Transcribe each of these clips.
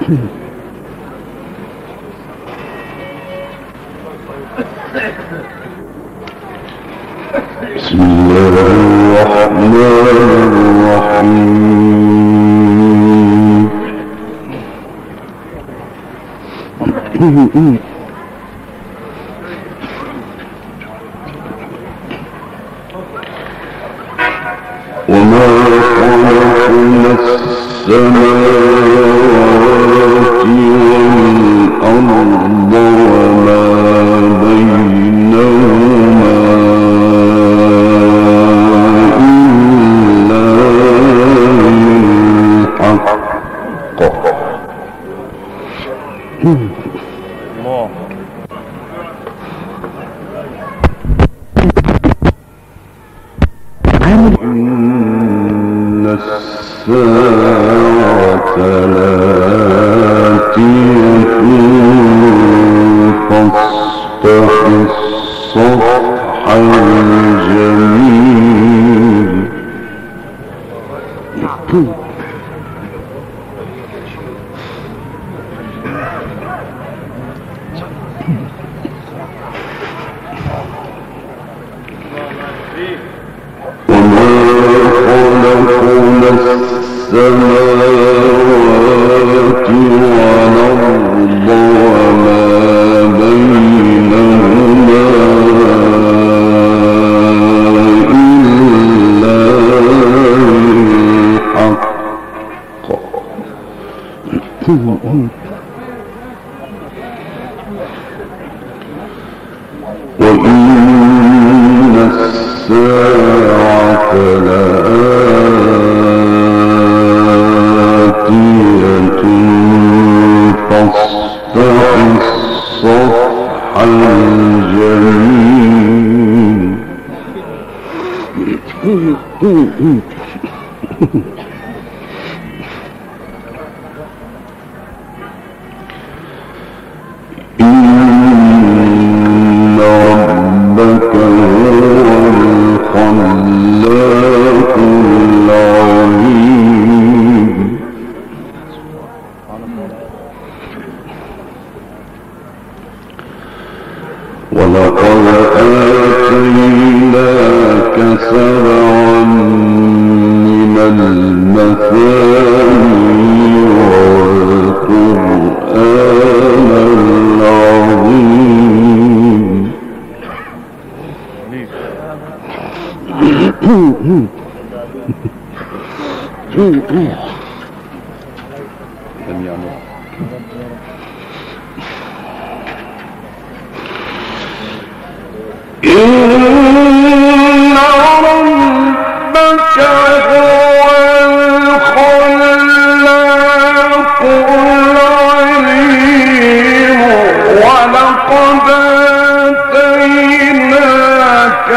بسم الله الرحمن الرحيم وما خلقنا السماوات والأرض وما بينهما إلا بالحق إن الساعة لآتية فاصفح الصفح الجميل السماوات والأرض وما بينهما إلا بالحق وإن الساعة لآتية فاصفح الصفح الجميل إن ربك هو الخلاق العليم ولقد آتيناك سبعا من المثاني والقرآن العظيم إن ربك هو الخلاق العليم ولقد آتيناك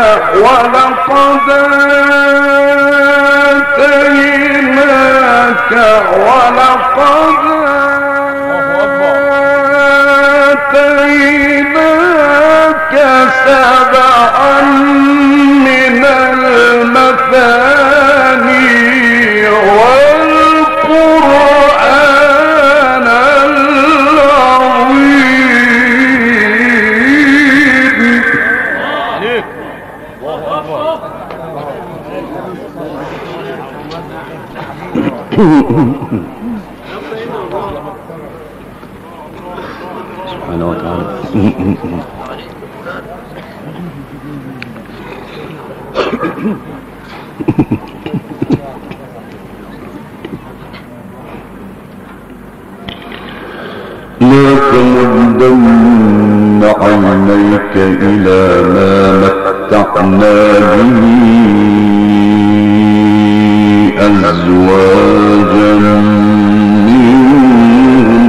سبعا من المثاني والقرآن العظيم سبحانه وتعالى لا تمدن عينيك إلى ما متعنا به أزواجا منهم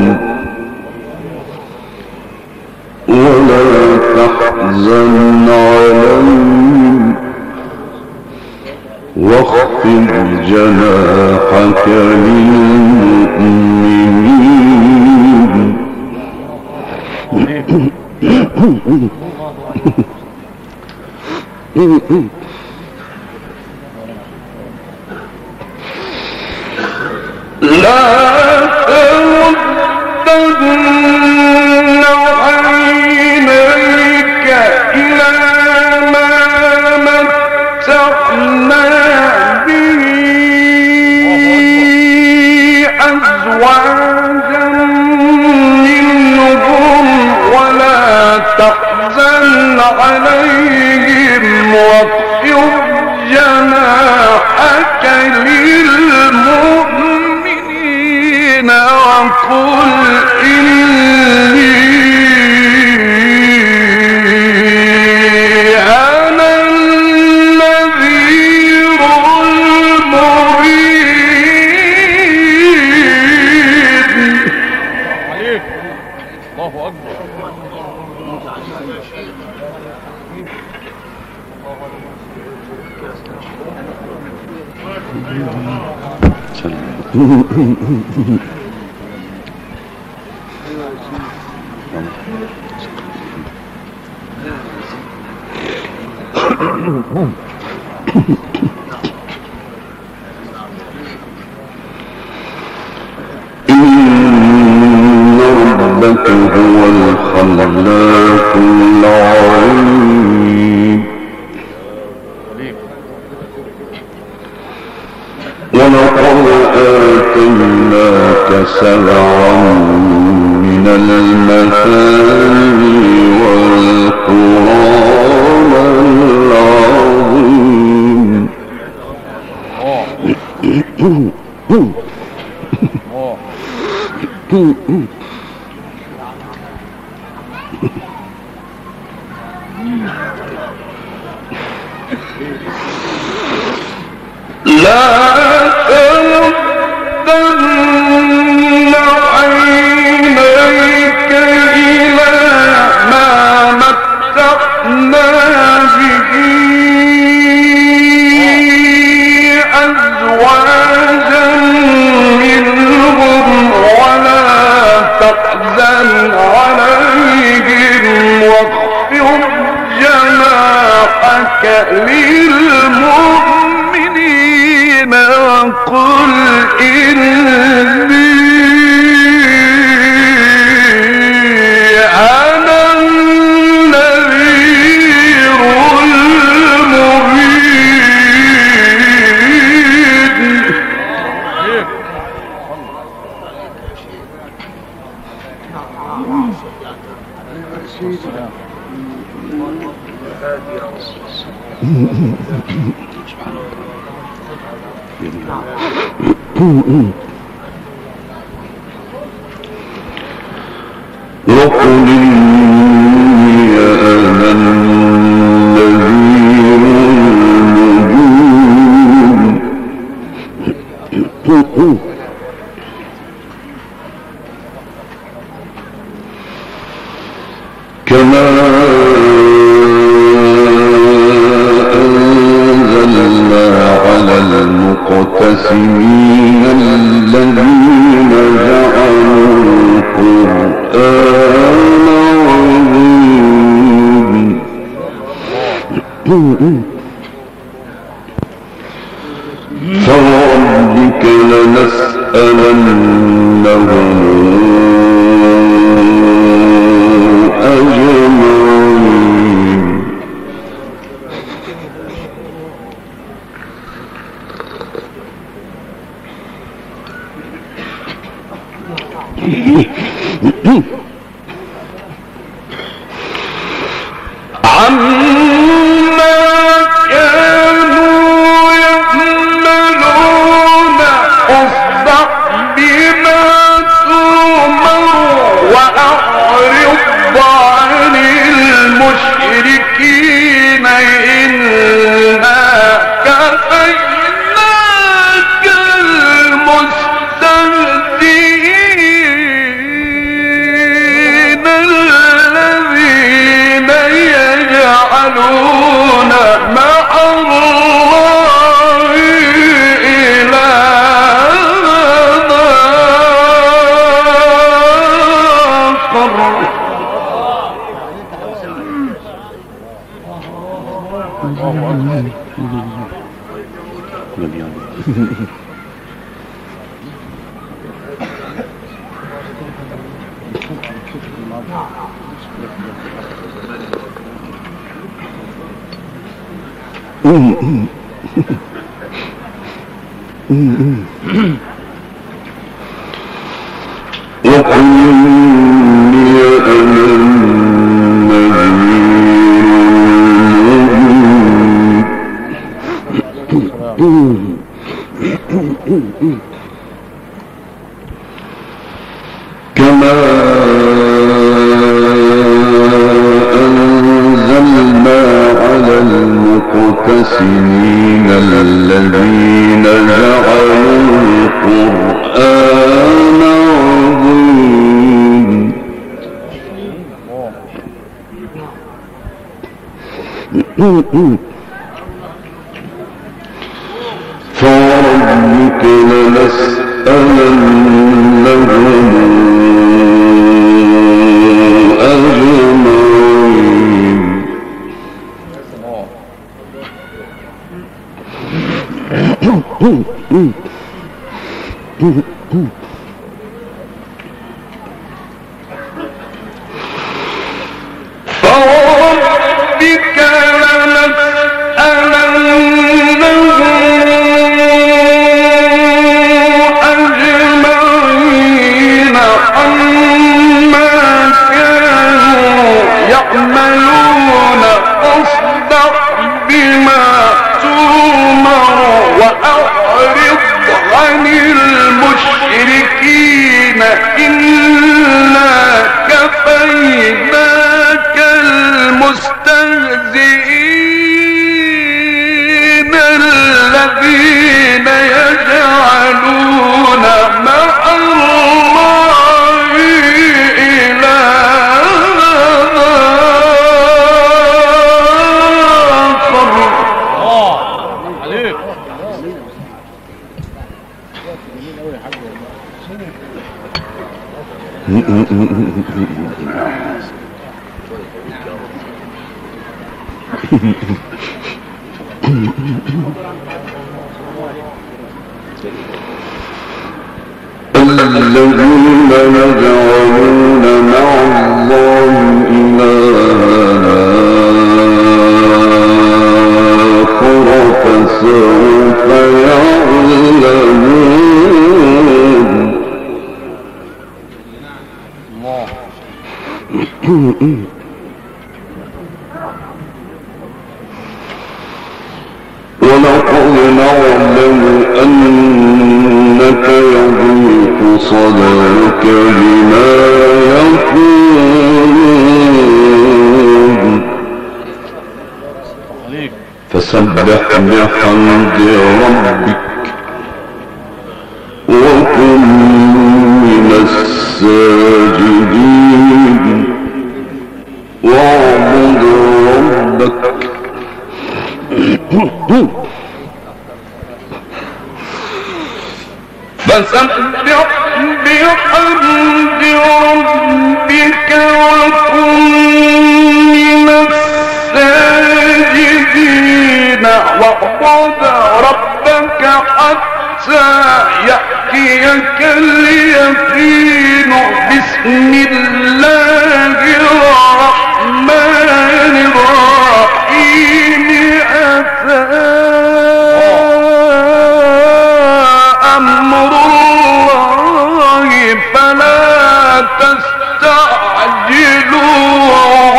ولا تحزن عليهم واخفض جناحك للمؤمنين لا تمد عليهم واخفض جناحك للمؤمنين وقل إني أنا النذير المبين. الله أكبر. إن ربك هو الخلاق العليم. ولقد آتيناك سبعا من المثاني والقرآن العظيم. لا تمدن عينيك إلى ما متعنا به أزواجا منهم ولا تحزن عليهم واخفض جناحك للمؤمنين وقل إني أنا النذير وقل إني أنا النذير المبين. كما أنزلنا على المقتسمين الذين جعلوا القرآن عظيم. فوربك لنسألنهم أجمعين. عما كانوا يعملون اصدع بما تؤمر وأعرض عن المشركين إنا كفيناك المستهزئين الذين يجعلون مع الله إلها آخر. وقل إني أنا النذير كما أنزلنا على المقتسمين الذين جعلوا القرآن عظيم فوربك لنسألنهم أجمعين فوربك أجمعين عما كانوا يعملون فاصدع بما تؤمر وأعرض عن المشركين إنا كفيناك المستهزئين الذين يجعلون مع الله إلها آخر. الذين يجعلون مع الله إلها آخر فسوف يعلمون. ولقد نعلم أنك يضيق صدرك بما يقولون فسبح بحمد ربك وكن من الساجدين واعبد ربك فسبح بحمد ربك وكن من الساجدين واعبد ربك حتى يأتيك اليقين. بسم الله الرحمن الرحيم. أتى أمر الله فلا تستعجلوه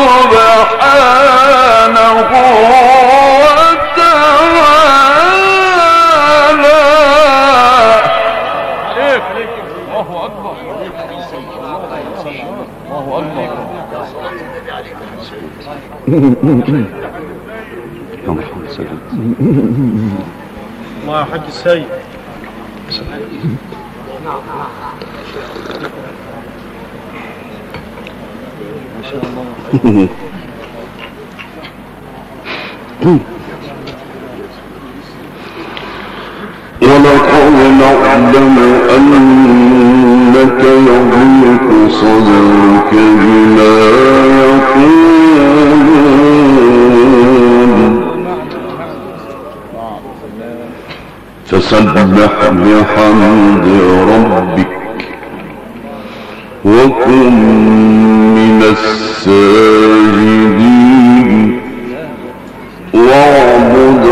سبحانه وتعالى. الله أكبر الله أكبر. الله يا حاج السيد. ما شاء الله. ولقد نعلم أنك يضيق صدرك بما يقولون فسبح بحمد ربك وكن من الساجدين واعبد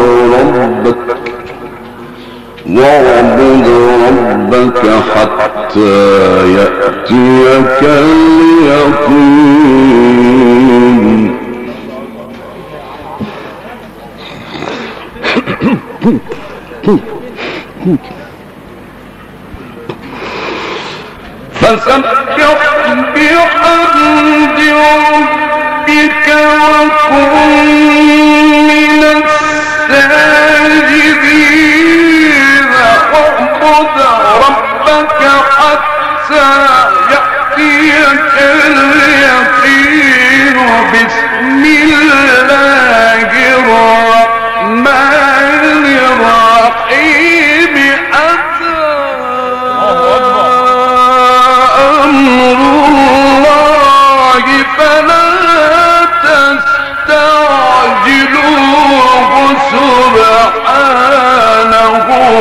ربك حتى يأتيك اليقين. فسبح بحمد ربك وكن من الساجدين واعبد ربك حتى يأتيك اليقين بسم الله الرحمن الرحيم أتى أمر الله فلا تستعجلوه سبحانه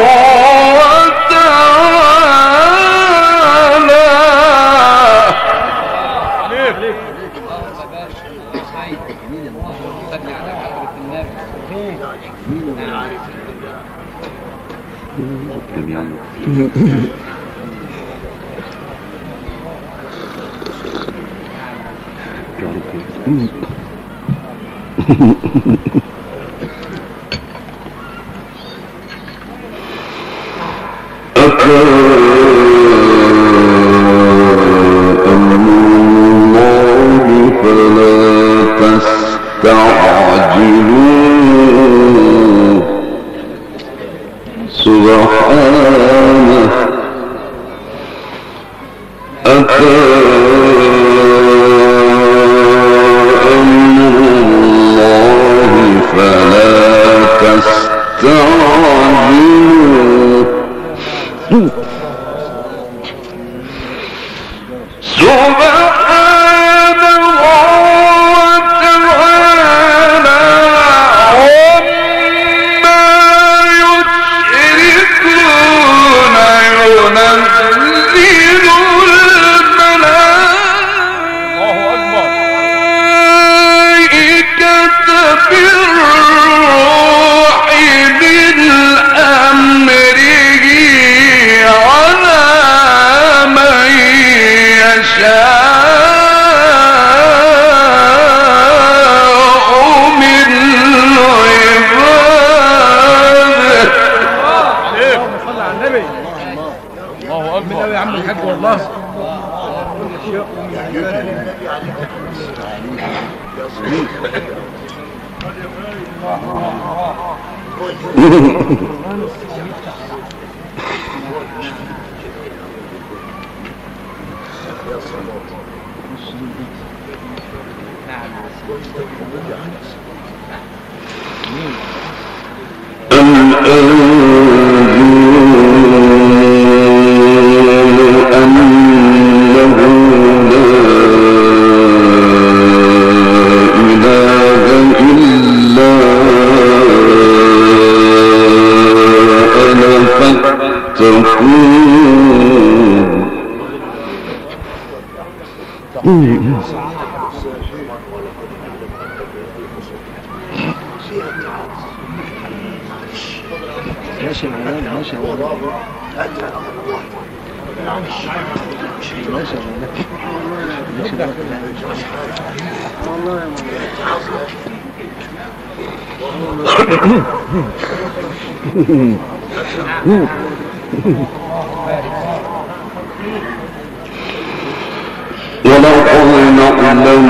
ولقد نعلم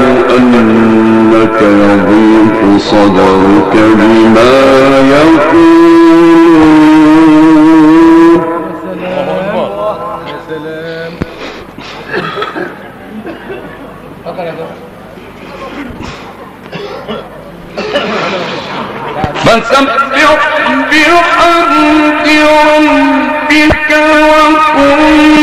أنك يضيق صدرك بما يقول فسبح بحمد ربك وكن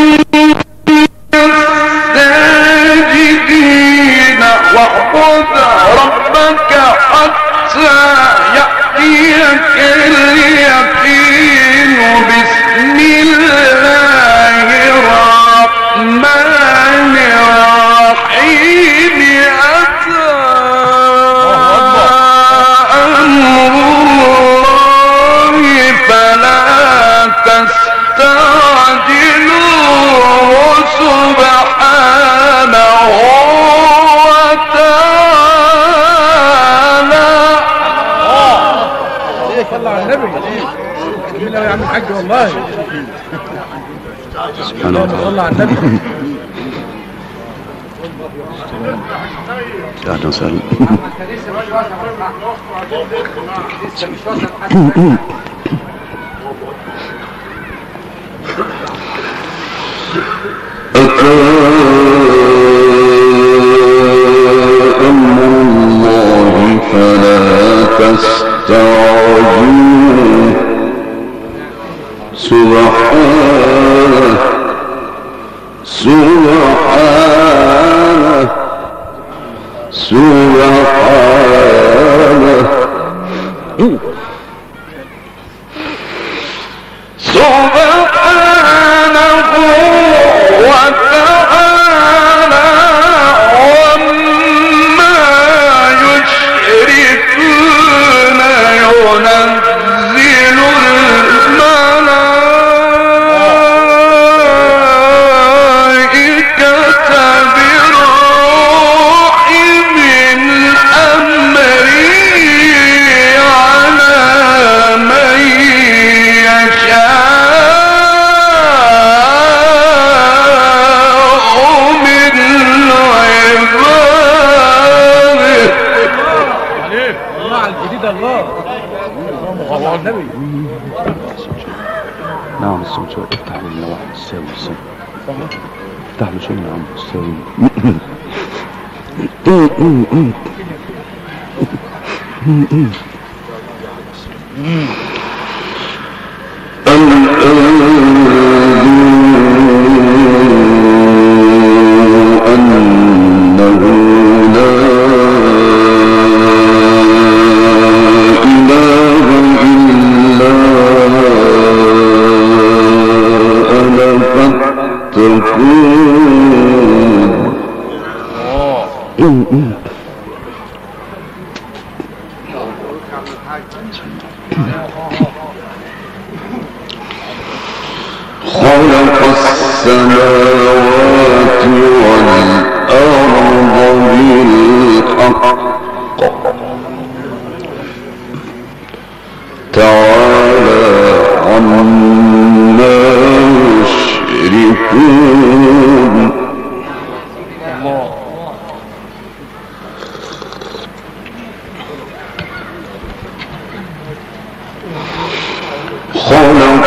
واعبد ربك حتى يأتيك اليقين بسم الله الرحمن الرحيم أتى أمر الله فلا تستعجلوه سبحانه صلى على النبي. بسم الله يا عم الحاج والله. سبحان الله. صلى على النبي. اهلا وسهلا. أمر الله فلا تستعجلوه سبحانه سبحانه سبحانه سبحانه وتعالى عما يشركون ينزل الملائكة بالروح من أمره على من يشاء من عباده. الله على الجديد. الله على النبي. نعم الصوت شوي. افتح لي واحد يساوي الصوت. افتح له شوي يا عم يساوي. خلق السماوات والأرض بالحق تعالى عما يشركون. خلق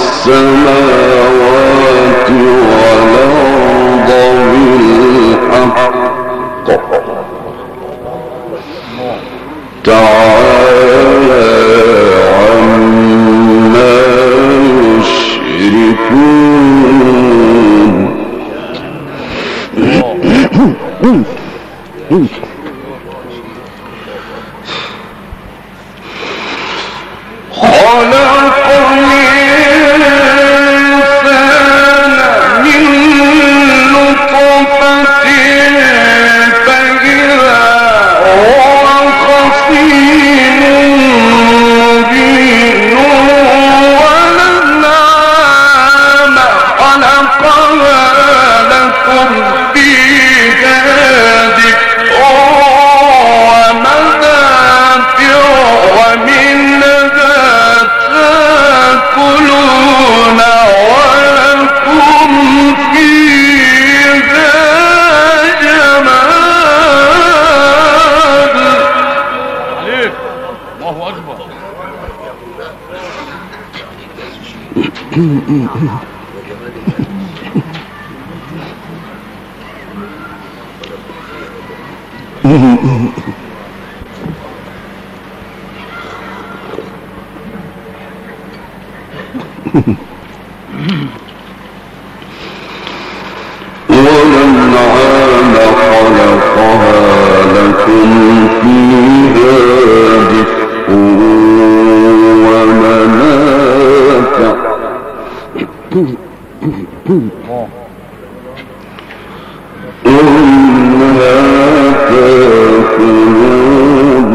السماوات والأرض بالحق تعالى عما يشركون. خلق الإنسان من نطفة فإذا هو خصيم مبين والأنعام خلقها لكم فيها دفء ومنافع ومنها تأكلون ولكم فيها جمال. عليك. الله أكبر. والأنعام خلقها لكم فيها دفء ومنافع ومنها تأكلون.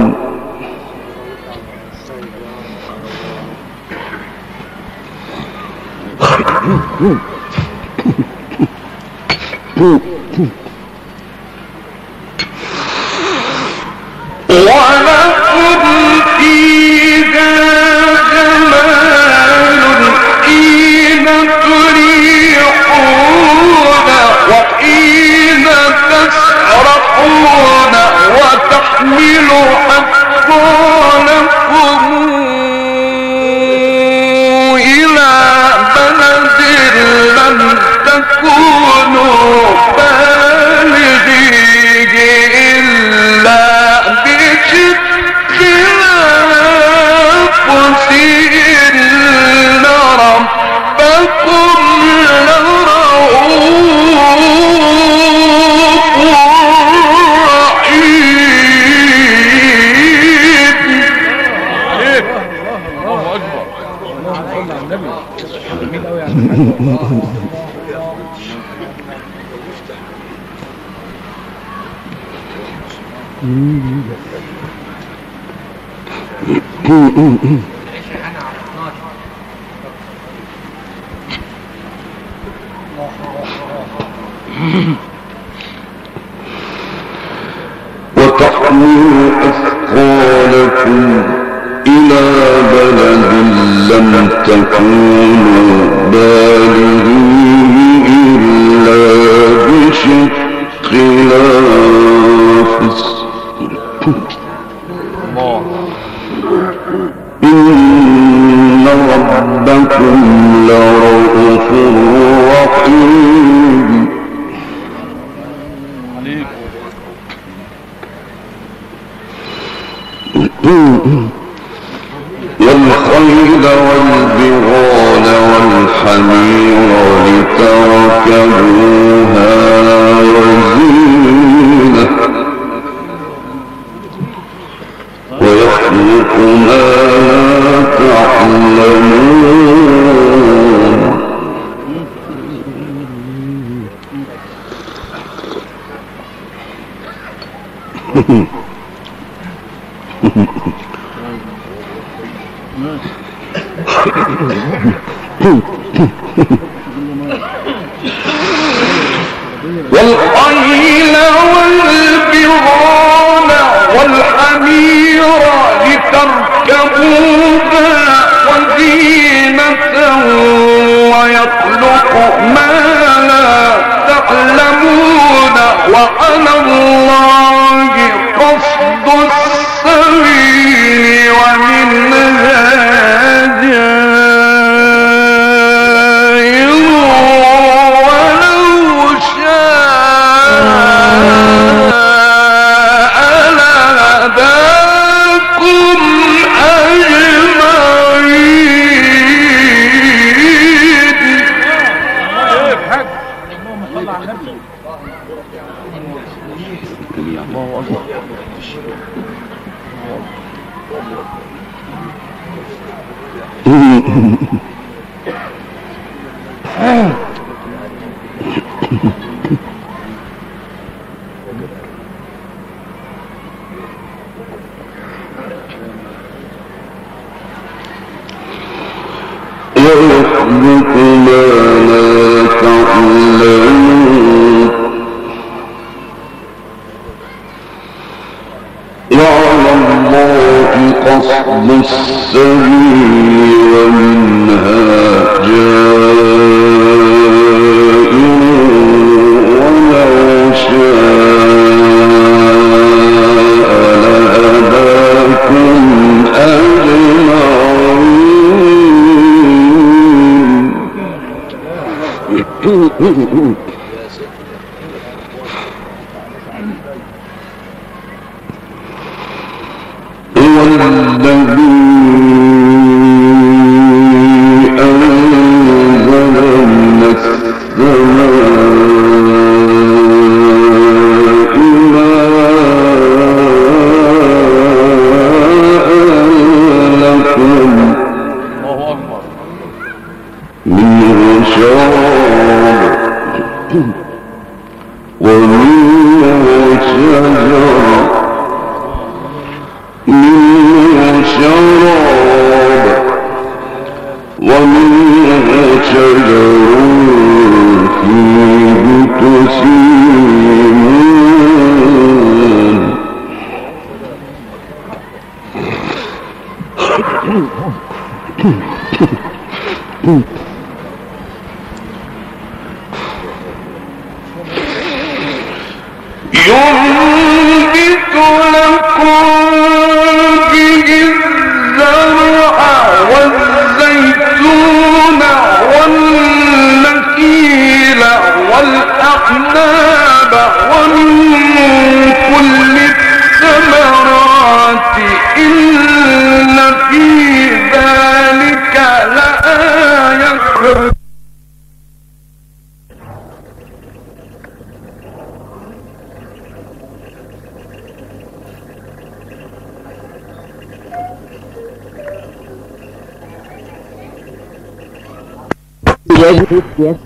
ويحمل أثقالكم إلى بلد لم تكونوا بالغيه إلا بشق الأنفس إن ربكم لرؤوف رحيم. عليك الله اكبر. اللهم صل على النبي. جميل قوي يا عم. وتحمل أثقالكم إلى بلد لم تكونوا بالغيه إلا بشق الأنفس إن ربكم لرؤوف رحيم. عليك والخيل والبغال والحمير لتركبوها وزينة ويخلق ما لا تعلمون. والخيل والبغال والحمير لتركبوها وزينة ويخلق ما لا تعلمون وعلى الله قصد السبيل ومنها جائر ولو شاء لهداكم أجمعين. اللهم صل على النبي. الله أكبر. ويخلق ما لا تعلمون وعلى الله قصد السبيل ومنها جائر ولو شاء لهداكم أجمعين. هو الذي أنزل من السماء ماء لكم الله اكبر. منه شراب ومنه شجر ومنه شجر فيه تسيمون. ينبت لكم Yes.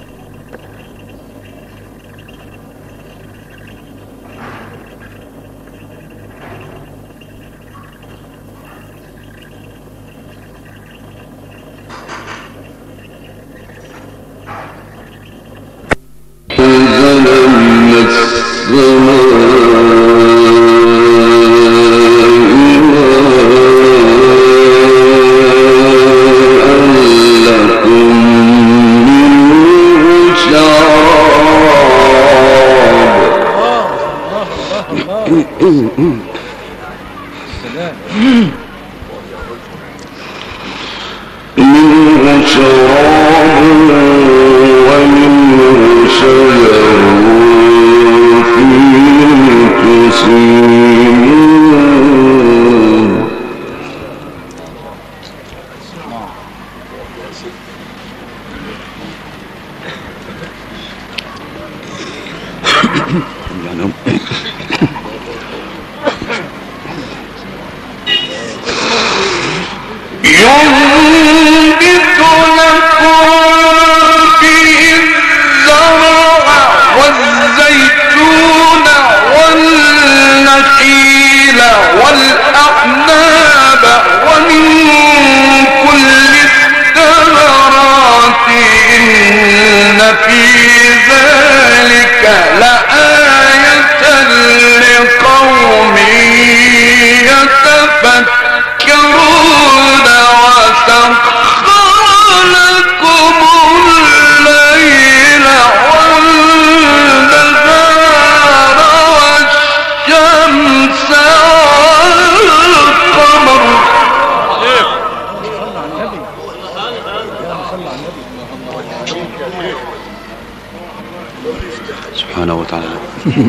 سبحانه وتعالى.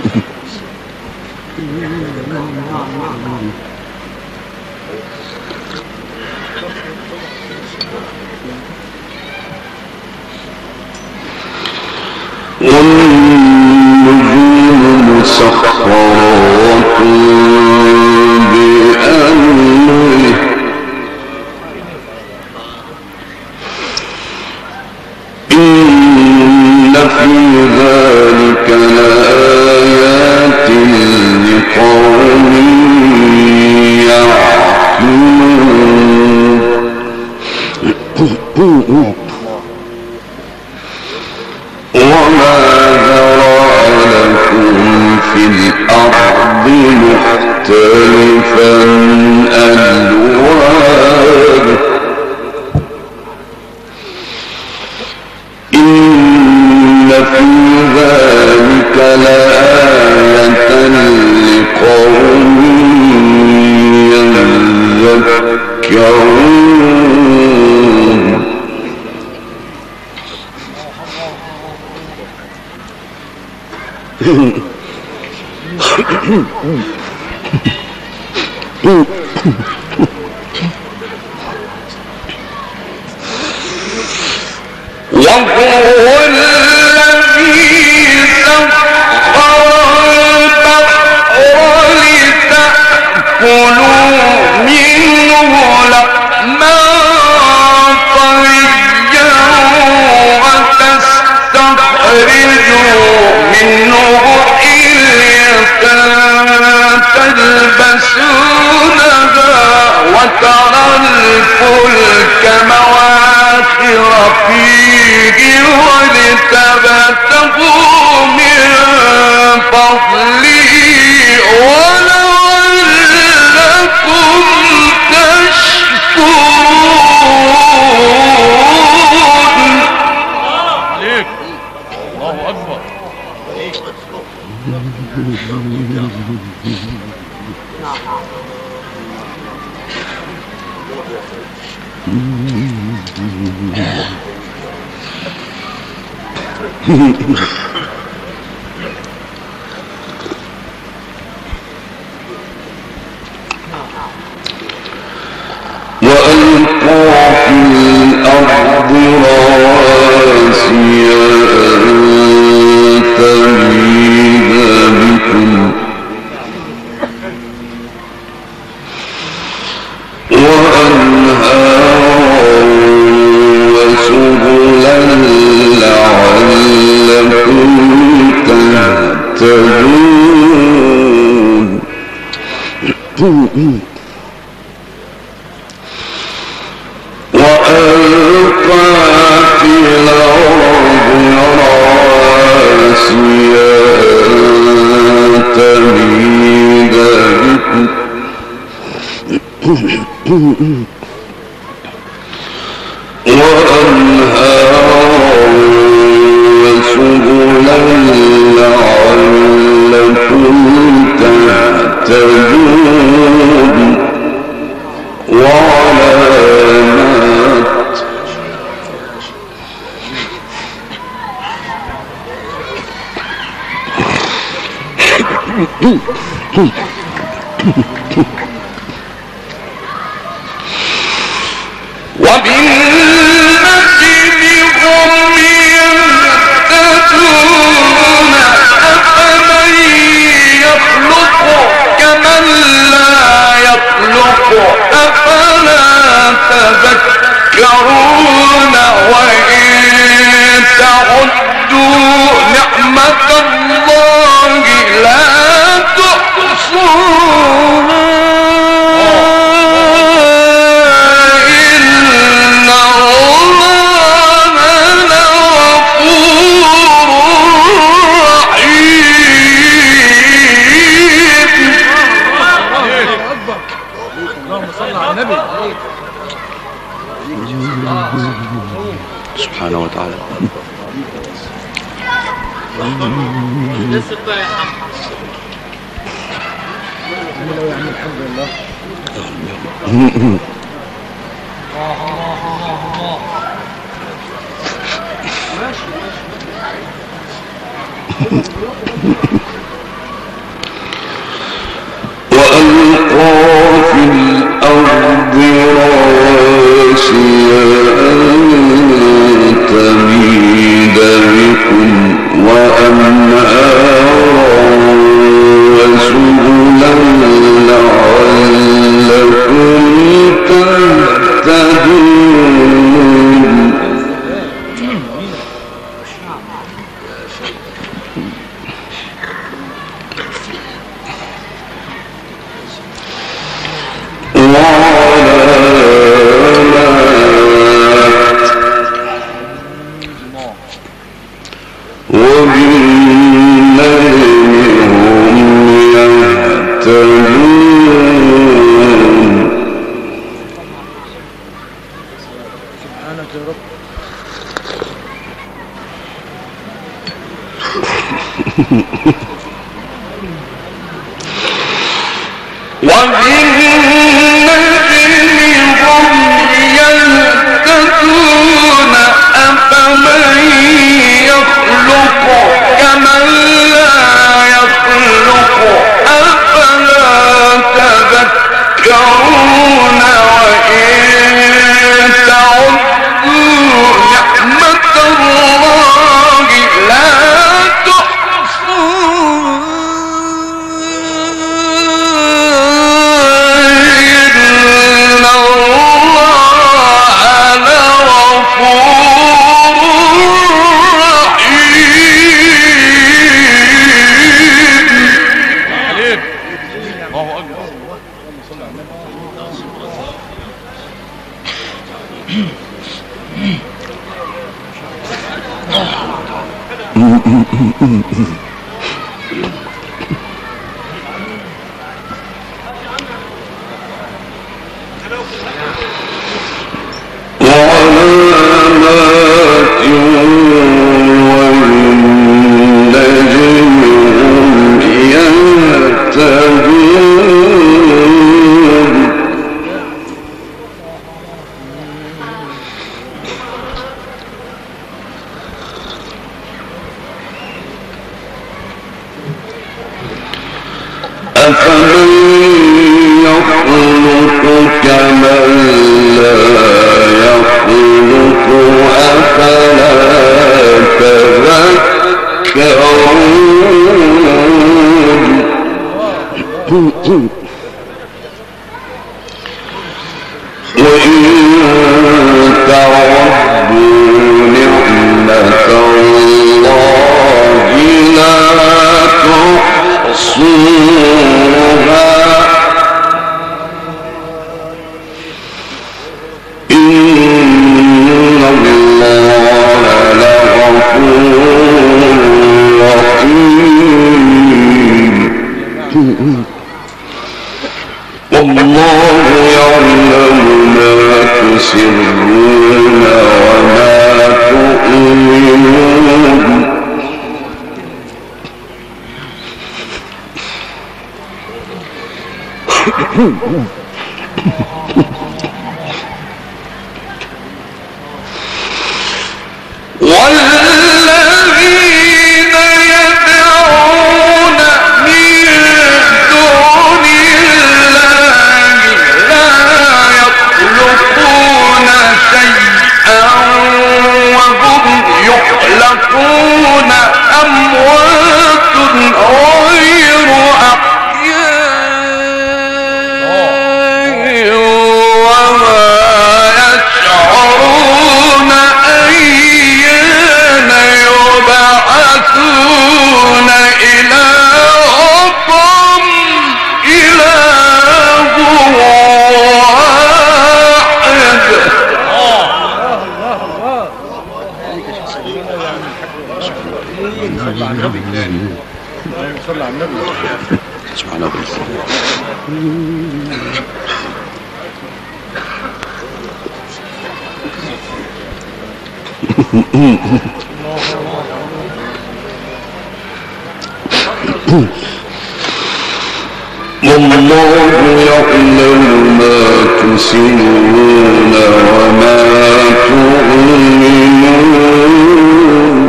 والنجوم مسخرات بأمره إن في ذلك لآيات لقوم يعقلون وما ذرأ لكم في الأرض مختلفا ألوانه إن في ذلك لآية لقوم يذكرون وهو الذي سخر البحر لتأكلوا منه لحما طريا وتستخرجوا منه تلبسونها وترى الفلك مواخر فيه ولتبتغوا من فضله ولعلكم تشكرون. عليك الله أكبر. وألقى في الأرض رواسي أن تميد بكم وأنهارا وسبلا يهتدون وألقى في الأرض رواسي أن تميد بكم وأنهارا وسبلا لعلكم تهتدون وعلامات وبالنجم هم يهتدون أفمن يخلق كمن لا يخلق أفلا تذكرون وإن تعدوا نعمة الله لا تحصوها سبحانه وتعالى. الحمد لله. وألقى في الأرض رواسي أن تميد بكم وأنهارا وسبلا لعلكم تهتدون أفمن يخلق كمن لا يخلق أفلا تذكرون وإن تعدوا نعمة الله لا تحصوها والله يعلم ما تسرون وما تعلنون والذين يدعون من دون الله لا يخلقون شيئا وهم يخلقون أموات غير أحياء وما يشعرون أيان يبعثون إلهكم إله واحد. صلى على النبي. صلى على النبي. سبحان الله. والله يعلم ما تسرون وما تعلنون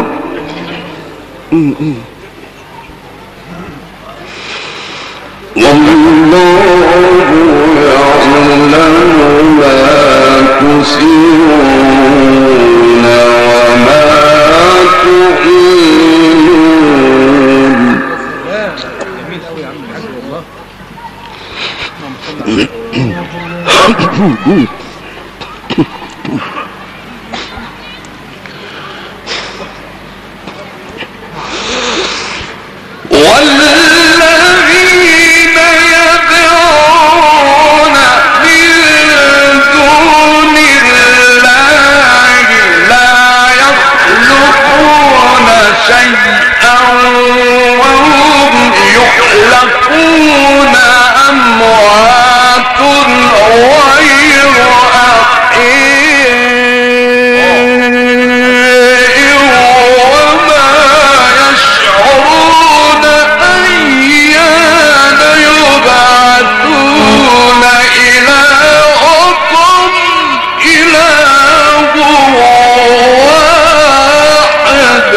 والله يعلم ما تسرون وما تعلنون. جميل قوي يا عم الحاج والله. والذين يدعون من دون الله لا يخلقون شيئا وهم يخلقون أموات غير أحياء وما يشعرون أيان يبعثون إلهكم إله واحد.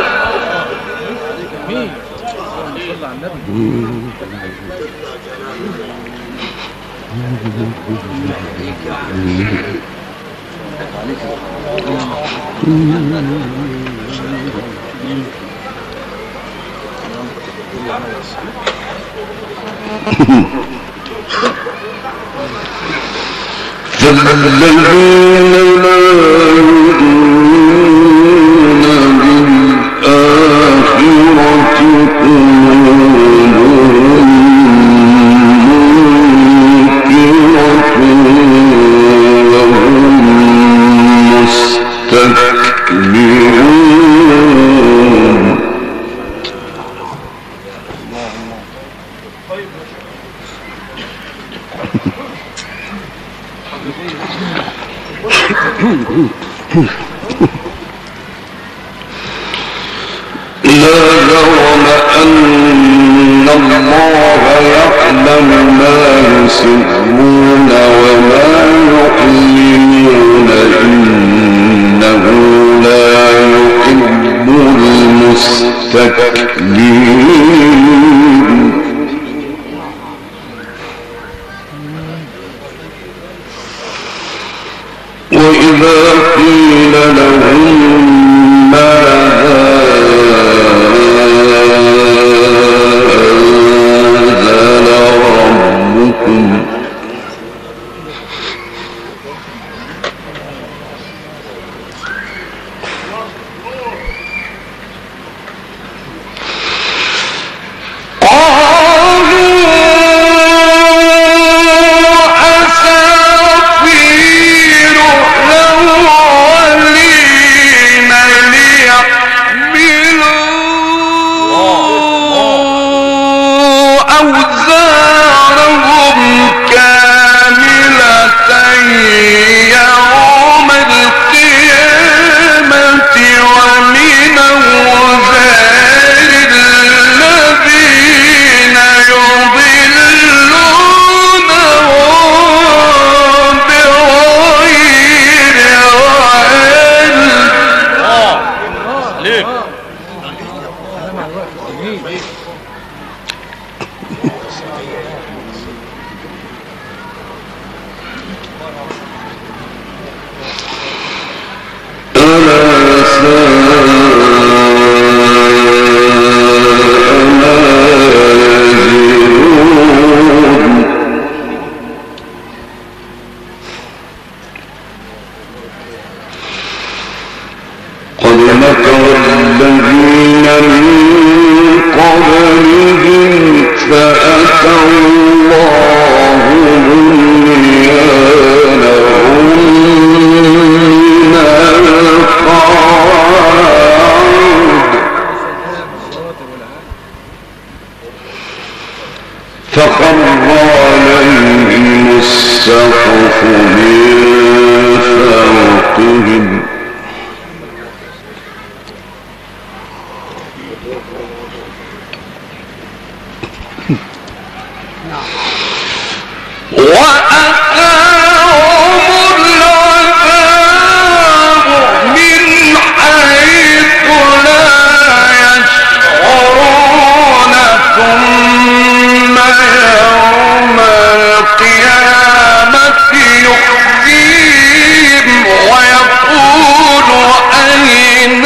جميل. صلى على النبي. فالذين لا يؤمنون بالآخرة قلوبهم منكرة وهم مستكبرون. لا جرم أن الله يعلم ما يسرون وما يعلنون إنه لا يحب المستكبرين. وإذا قيل لهم ماذا أنزل ربكم أساطير الأولين الخوف من فوقهم وأتاهم العذاب من حيث لا يشعرون ثم يوم القيامة يخزيهم ويقول أين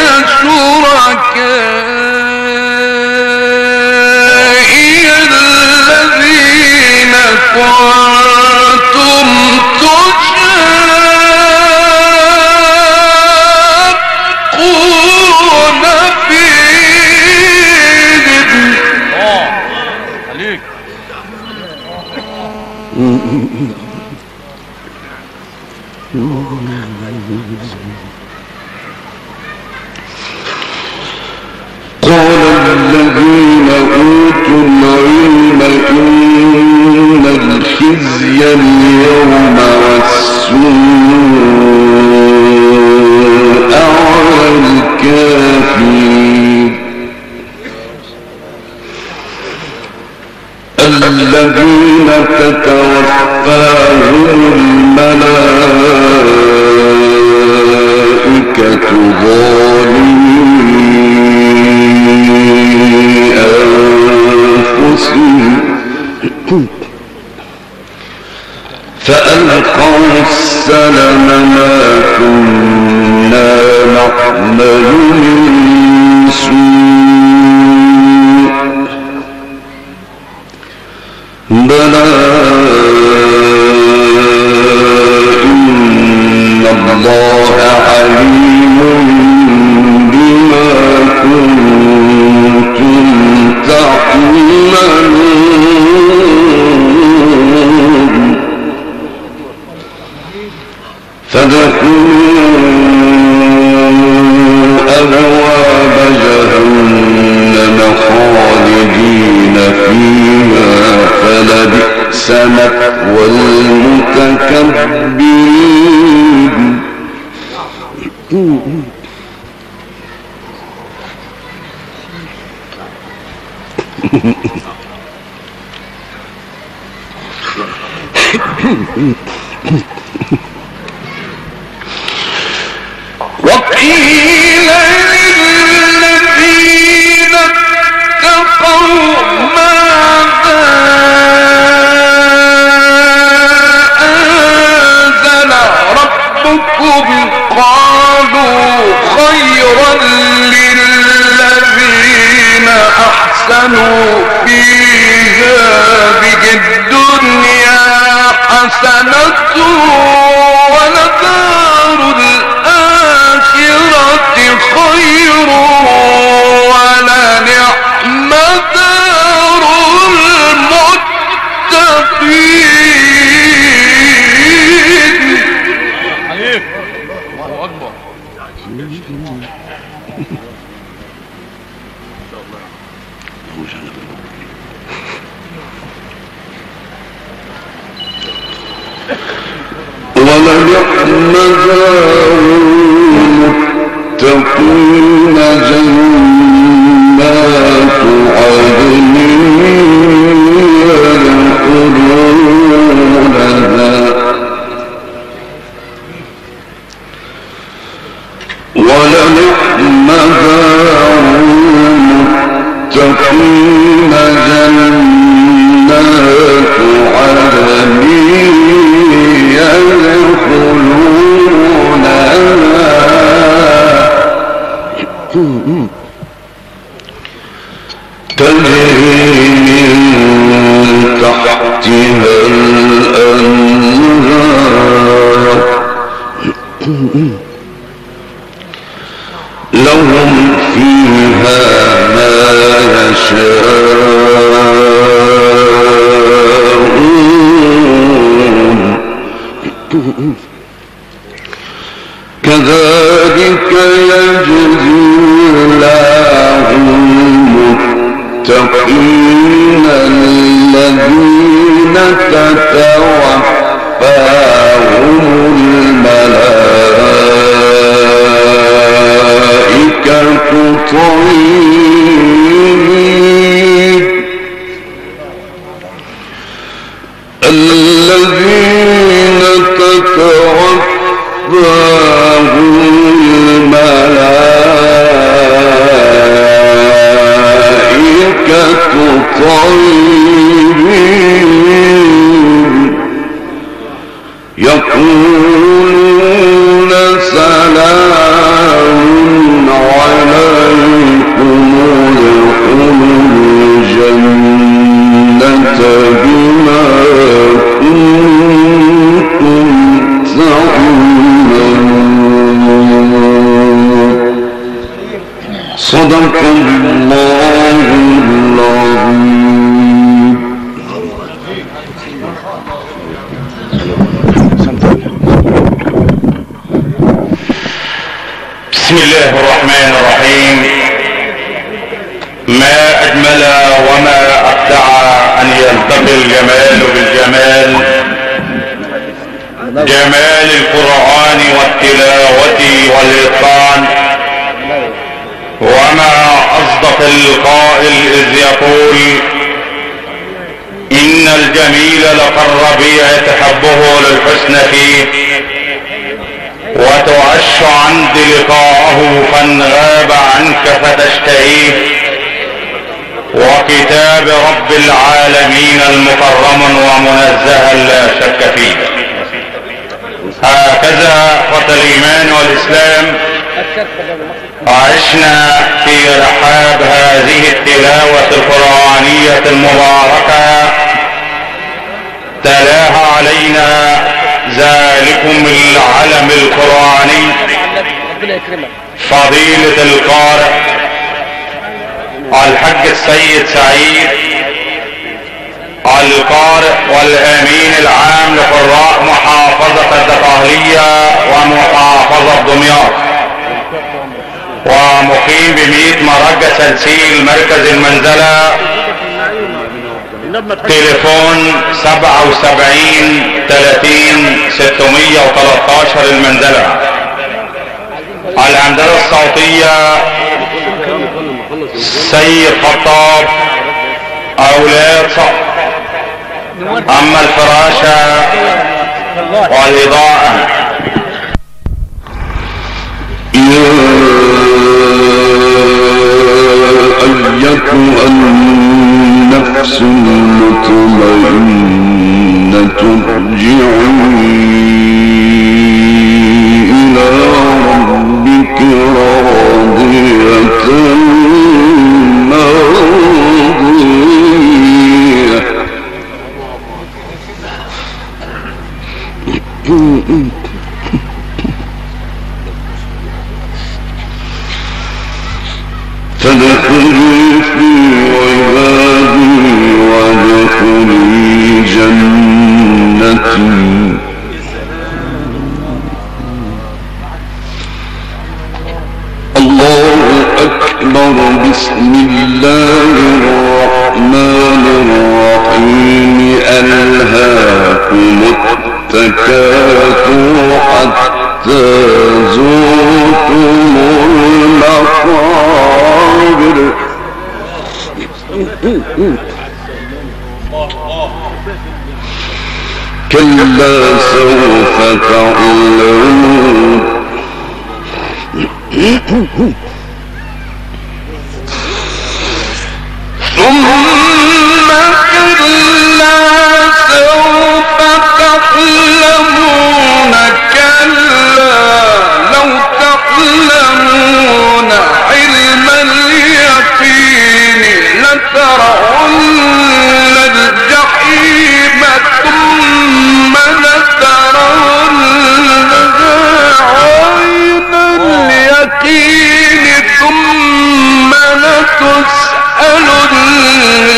شركائي الذين كنتم تشاقون فيهم. عليك. قال الذين أوتوا العلم إن الخزي اليوم والسوء على الكافرين الذين تتوفاهم الملائكة ظالمي أنفسهم فألقوا السلم ما كنا نعمل من سوء بلى إن الله عليم بما كنتم تعملون فادخلوا أبواب جهنم خالدين فيها فلبئس مثوى المتكبرين. وقيل للذين اتقوا ماذا أنزل ربكم قالوا خيرا للذين أحسنوا في هذه الدنيا حسنة ولدار الآخرة خير ولنعم دار المتقين. عليك. الله أكبر. ولنعم دار المتقين جنات عدن يدخلونها ولنعم دار المتقين جنات عدن تجري من تحتها الأنهار لهم فيها ما يشاءون كذلك يجزي الله المتقين الذين تتوفاهم توفاهم الملائكة طيبين الذين تتوفاهم الملائكة طيبين يقولون سلام عليكم ادخلوا الجنة بما كنتم تعملون صدق الله العظيم. بسم الله الرحمن الرحيم. ما أجمل وما أبدع أن يلتقي الجمال بالجمال، جمال القرآن والتلاوة والإتقان. وما أصدق القائل إذ يقول إن الجميل لقالربيع تحبه للحسن فيه، وتعش عند لقاءه فان غاب عنك فتشتهيه. وكتاب رب العالمين المكرم ومنزها لا شك فيه. هكذا اخوة الايمان والاسلام عشنا في رحاب هذه التلاوة القرآنية المباركة، تلاها علينا ذلكم العلم القرآني فضيلة القارئ الحج السيد سعيد القارئ والامين العام لقراء محافظة الدقهلية ومحافظة دمياط، ومقيم ب100 مرجة سلسيل مركز المنزلة. تليفون 77 30 613 المنزلة. الهندسة الصوتية سيد خطاب اولاد صف. اما الفراشة والاضاءة أيتها النفس المطمئنة ارجعي إلى ربك راضية مرضية فادخلي في عبادي وادخلي جنتي. الله أكبر. بسم الله الرحمن الرحيم. ألهاكم التكاثر حتى زرتم المقابر. كلا سوف تعلمون ثم كلا سوف تعلمون كلا لو تعلمون علم اليقين لترون الجحيم ثم لترونها عين اليقين ثم لتسألن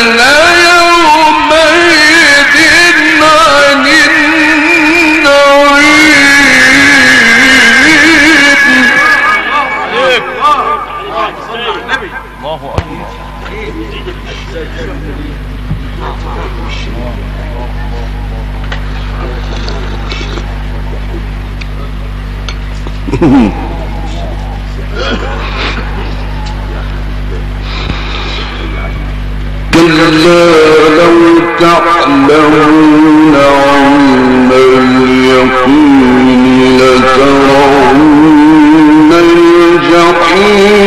كلا لو تعلمون علم اليقين لترون الجحيم